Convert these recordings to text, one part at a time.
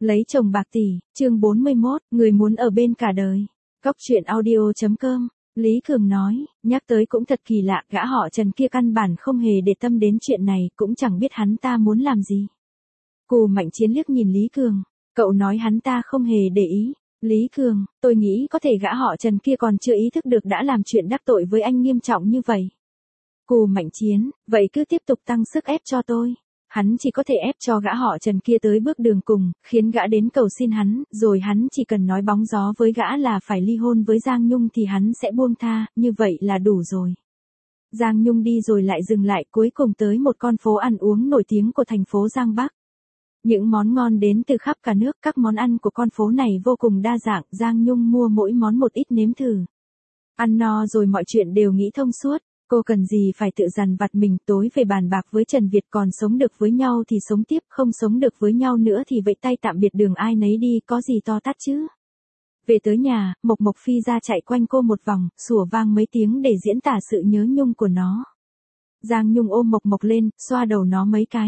Lấy chồng bạc tỷ, chương 41, người muốn ở bên cả đời. Góc truyện audio.com, Lý Cường nói, nhắc tới cũng thật kỳ lạ, gã họ Trần kia căn bản không hề để tâm đến chuyện này, cũng chẳng biết hắn ta muốn làm gì. Cù Mạnh Chiến liếc nhìn Lý Cường, cậu nói hắn ta không hề để ý. Lý Cường, tôi nghĩ có thể gã họ Trần kia còn chưa ý thức được đã làm chuyện đắc tội với anh nghiêm trọng như vậy. Cù Mạnh Chiến, vậy cứ tiếp tục tăng sức ép cho tôi. Hắn chỉ có thể ép cho gã họ Trần kia tới bước đường cùng, khiến gã đến cầu xin hắn, rồi hắn chỉ cần nói bóng gió với gã là phải ly hôn với Giang Nhung thì hắn sẽ buông tha, như vậy là đủ rồi. Giang Nhung đi rồi lại dừng lại, cuối cùng tới một con phố ăn uống nổi tiếng của thành phố Giang Bắc. Những món ngon đến từ khắp cả nước, các món ăn của con phố này vô cùng đa dạng, Giang Nhung mua mỗi món một ít nếm thử. Ăn no rồi mọi chuyện đều nghĩ thông suốt. Cô cần gì phải tự dằn vặt mình, tối về bàn bạc với Trần Việt, còn sống được với nhau thì sống tiếp, không sống được với nhau nữa thì vẫy tay tạm biệt, đường ai nấy đi, có gì to tát chứ. Về tới nhà, Mộc Mộc phi ra chạy quanh cô một vòng, sủa vang mấy tiếng để diễn tả sự nhớ nhung của nó. Giang Nhung ôm Mộc Mộc lên, xoa đầu nó mấy cái.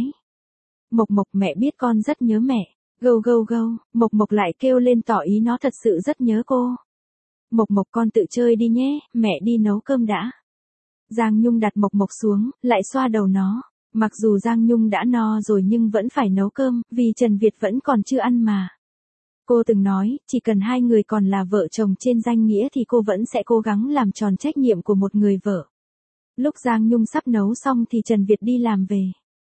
Mộc Mộc, mẹ biết con rất nhớ mẹ. Gâu gâu gâu, Mộc Mộc lại kêu lên tỏ ý nó thật sự rất nhớ cô. Mộc Mộc, con tự chơi đi nhé, mẹ đi nấu cơm đã. Giang Nhung đặt Mộc Mộc xuống, lại xoa đầu nó. Mặc dù Giang Nhung đã no rồi nhưng vẫn phải nấu cơm, vì Trần Việt vẫn còn chưa ăn mà. Cô từng nói, chỉ cần hai người còn là vợ chồng trên danh nghĩa thì cô vẫn sẽ cố gắng làm tròn trách nhiệm của một người vợ. Lúc Giang Nhung sắp nấu xong thì Trần Việt đi làm về.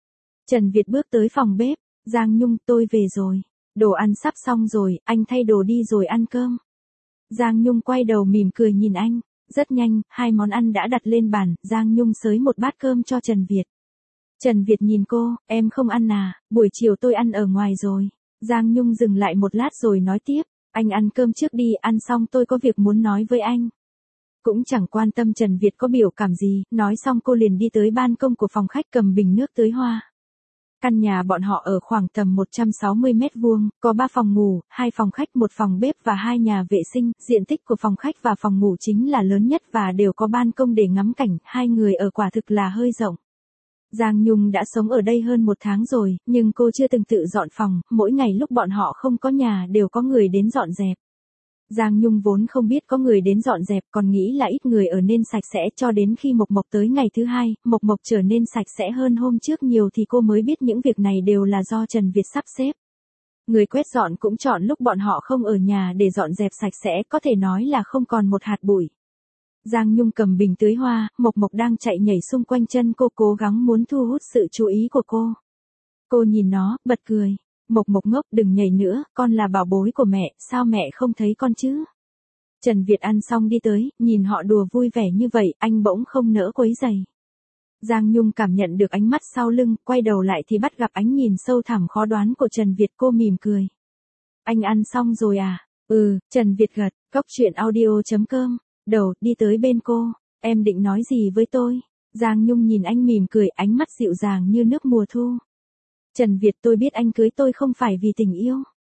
Trần Việt bước tới phòng bếp. Giang Nhung, tôi về rồi. Đồ ăn sắp xong rồi, anh thay đồ đi rồi ăn cơm. Giang Nhung quay đầu mỉm cười nhìn anh. Rất nhanh, hai món ăn đã đặt lên bàn, Giang Nhung xới một bát cơm cho Trần Việt. Trần Việt nhìn cô, em không ăn à, buổi chiều tôi ăn ở ngoài rồi. Giang Nhung dừng lại một lát rồi nói tiếp, anh ăn cơm trước đi, ăn xong tôi có việc muốn nói với anh. Cũng chẳng quan tâm Trần Việt có biểu cảm gì, nói xong cô liền đi tới ban công của phòng khách cầm bình nước tưới hoa. Căn nhà bọn họ ở khoảng tầm 160 mét vuông, có 3 phòng ngủ, 2 phòng khách, 1 phòng bếp và 2 nhà vệ sinh, diện tích của phòng khách và phòng ngủ chính là lớn nhất và đều có ban công để ngắm cảnh, hai người ở quả thực là hơi rộng. Giang Nhung đã sống ở đây hơn 1 tháng rồi, nhưng cô chưa từng tự dọn phòng, mỗi ngày lúc bọn họ không có nhà đều có người đến dọn dẹp. Giang Nhung vốn không biết có người đến dọn dẹp, còn nghĩ là ít người ở nên sạch sẽ, cho đến khi Mộc Mộc tới ngày thứ 2, Mộc Mộc trở nên sạch sẽ hơn hôm trước nhiều thì cô mới biết những việc này đều là do Trần Việt sắp xếp. Người quét dọn cũng chọn lúc bọn họ không ở nhà để dọn dẹp sạch sẽ, có thể nói là không còn một hạt bụi. Giang Nhung cầm bình tưới hoa, Mộc Mộc đang chạy nhảy xung quanh chân cô, cố gắng muốn thu hút sự chú ý của cô. Cô nhìn nó, bật cười. Mộc Mộc ngốc, đừng nhảy nữa, con là bảo bối của mẹ, sao mẹ không thấy con chứ? Trần Việt ăn xong đi tới, nhìn họ đùa vui vẻ như vậy, anh bỗng không nỡ quấy rầy. Giang Nhung cảm nhận được ánh mắt sau lưng, quay đầu lại thì bắt gặp ánh nhìn sâu thẳm khó đoán của Trần Việt, cô mỉm cười. Anh ăn xong rồi à? Trần Việt gật, góc truyện audio.com, đầu, đi tới bên cô, em định nói gì với tôi? Giang Nhung nhìn anh mỉm cười, ánh mắt dịu dàng như nước mùa thu. Trần Việt, tôi biết anh cưới tôi không phải vì tình yêu.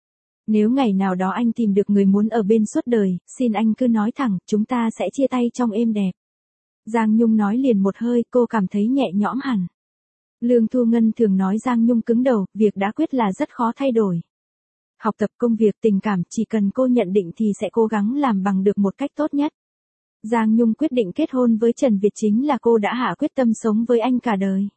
Nếu ngày nào đó anh tìm được người muốn ở bên suốt đời, xin anh cứ nói thẳng, chúng ta sẽ chia tay trong êm đẹp. Giang Nhung nói liền một hơi, cô cảm thấy nhẹ nhõm hẳn. Lương Thu Ngân thường nói Giang Nhung cứng đầu, việc đã quyết là rất khó thay đổi. Học tập, công việc, tình cảm, chỉ cần cô nhận định thì sẽ cố gắng làm bằng được một cách tốt nhất. Giang Nhung quyết định kết hôn với Trần Việt chính là cô đã hạ quyết tâm sống với anh cả đời.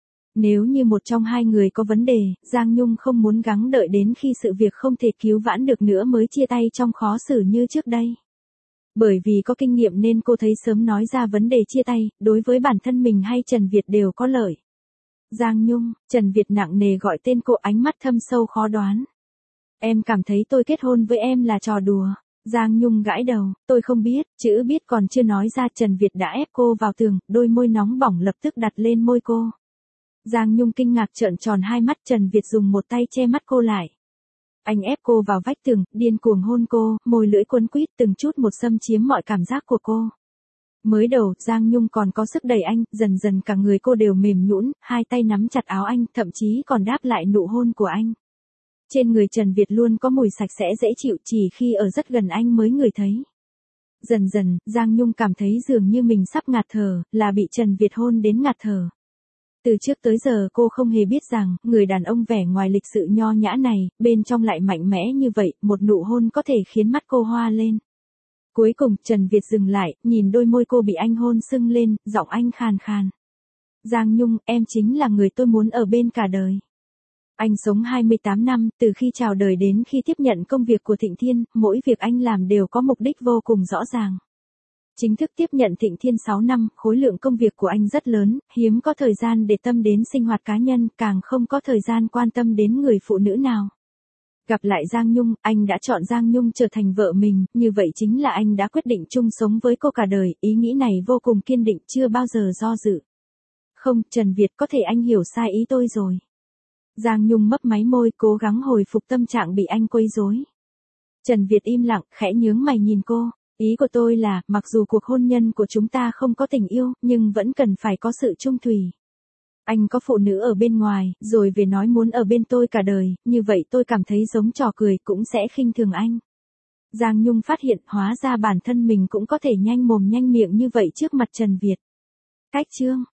Nếu như một trong hai người có vấn đề, Giang Nhung không muốn gắng đợi đến khi sự việc không thể cứu vãn được nữa mới chia tay trong khó xử như trước đây. Bởi vì có kinh nghiệm nên cô thấy sớm nói ra vấn đề chia tay, đối với bản thân mình hay Trần Việt đều có lợi. Giang Nhung, Trần Việt nặng nề gọi tên cô, ánh mắt thâm sâu khó đoán. Em cảm thấy tôi kết hôn với em là trò đùa. Giang Nhung gãi đầu, tôi không biết, chữ biết còn chưa nói ra Trần Việt đã ép cô vào tường, đôi môi nóng bỏng lập tức đặt lên môi cô. Giang Nhung kinh ngạc trợn tròn hai mắt, Trần Việt dùng một tay che mắt cô lại. Anh ép cô vào vách tường, điên cuồng hôn cô, môi lưỡi quấn quýt từng chút một xâm chiếm mọi cảm giác của cô. Mới đầu, Giang Nhung còn có sức đẩy anh, dần dần cả người cô đều mềm nhũn, hai tay nắm chặt áo anh, thậm chí còn đáp lại nụ hôn của anh. Trên người Trần Việt luôn có mùi sạch sẽ dễ chịu, chỉ khi ở rất gần anh mới ngửi thấy. Dần dần, Giang Nhung cảm thấy dường như mình sắp ngạt thở, là bị Trần Việt hôn đến ngạt thở. Từ trước tới giờ cô không hề biết rằng, người đàn ông vẻ ngoài lịch sự nho nhã này, bên trong lại mạnh mẽ như vậy, một nụ hôn có thể khiến mắt cô hoa lên. Cuối cùng, Trần Việt dừng lại, nhìn đôi môi cô bị anh hôn sưng lên, giọng anh khàn khàn. Giang Nhung, em chính là người tôi muốn ở bên cả đời. Anh sống 28 năm, từ khi chào đời đến khi tiếp nhận công việc của Thịnh Thiên, mỗi việc anh làm đều có mục đích vô cùng rõ ràng. Chính thức tiếp nhận Thịnh Thiên 6 năm, khối lượng công việc của anh rất lớn, hiếm có thời gian để tâm đến sinh hoạt cá nhân, càng không có thời gian quan tâm đến người phụ nữ nào. Gặp lại Giang Nhung, anh đã chọn Giang Nhung trở thành vợ mình, như vậy chính là anh đã quyết định chung sống với cô cả đời, ý nghĩ này vô cùng kiên định, chưa bao giờ do dự. Không, Trần Việt, có thể anh hiểu sai ý tôi rồi. Giang Nhung mấp máy môi, cố gắng hồi phục tâm trạng bị anh quấy rối. Trần Việt im lặng, khẽ nhướng mày nhìn cô. Ý của tôi là, mặc dù cuộc hôn nhân của chúng ta không có tình yêu, nhưng vẫn cần phải có sự chung thủy. Anh có phụ nữ ở bên ngoài, rồi về nói muốn ở bên tôi cả đời, như vậy tôi cảm thấy giống trò cười, cũng sẽ khinh thường anh. Giang Nhung phát hiện, hóa ra bản thân mình cũng có thể nhanh mồm nhanh miệng như vậy trước mặt Trần Việt. Cách chương